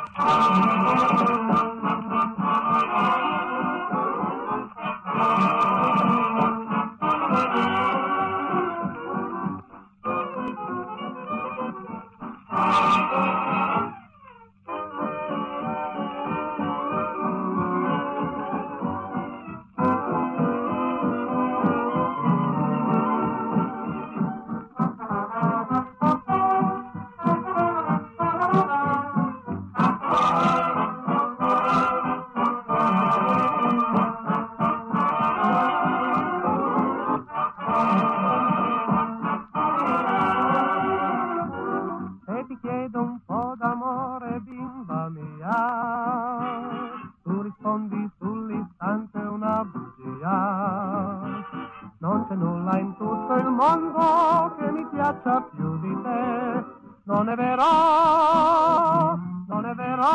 Tu rispondi sull'istante una bugia. Non c'è nulla in tutto il mondo che mi piaccia più di te. Non è vero, non è vero.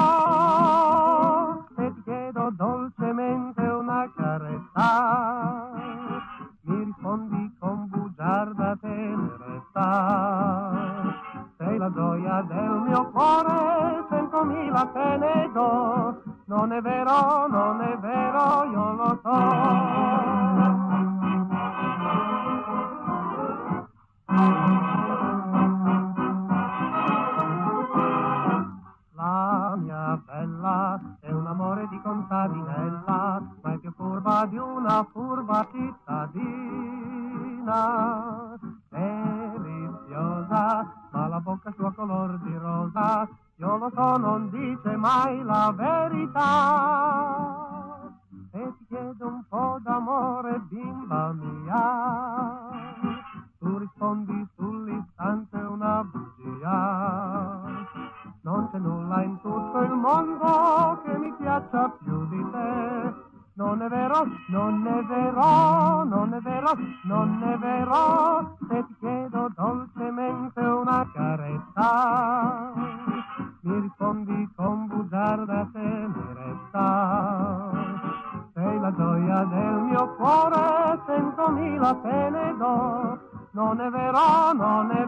E ti chiedo dolcemente una carezza. Mi rispondi con bugiarda tenerezza. Sei la gioia del mio cuore, 100.000 te ne do. Non è vero, non è vero, io lo so. La mia bella è un amore di contadinella, ma è più furba di una furba cittadina. Deliziosa, ma la bocca sua color di rosa, io lo so, non dice mai la verità. E ti chiedo un po' d'amore, bimba mia. Tu rispondi sull'istante una bugia. Non c'è nulla in tutto il mondo che mi piaccia più di te. Non è vero, non è vero, non è vero, non è vero. Se ti chiedo dolcemente una carezza, mi rispondi con bugiarda tenerezza. Sei la gioia del mio cuore, 100.000 te ne do. Non è vero, non è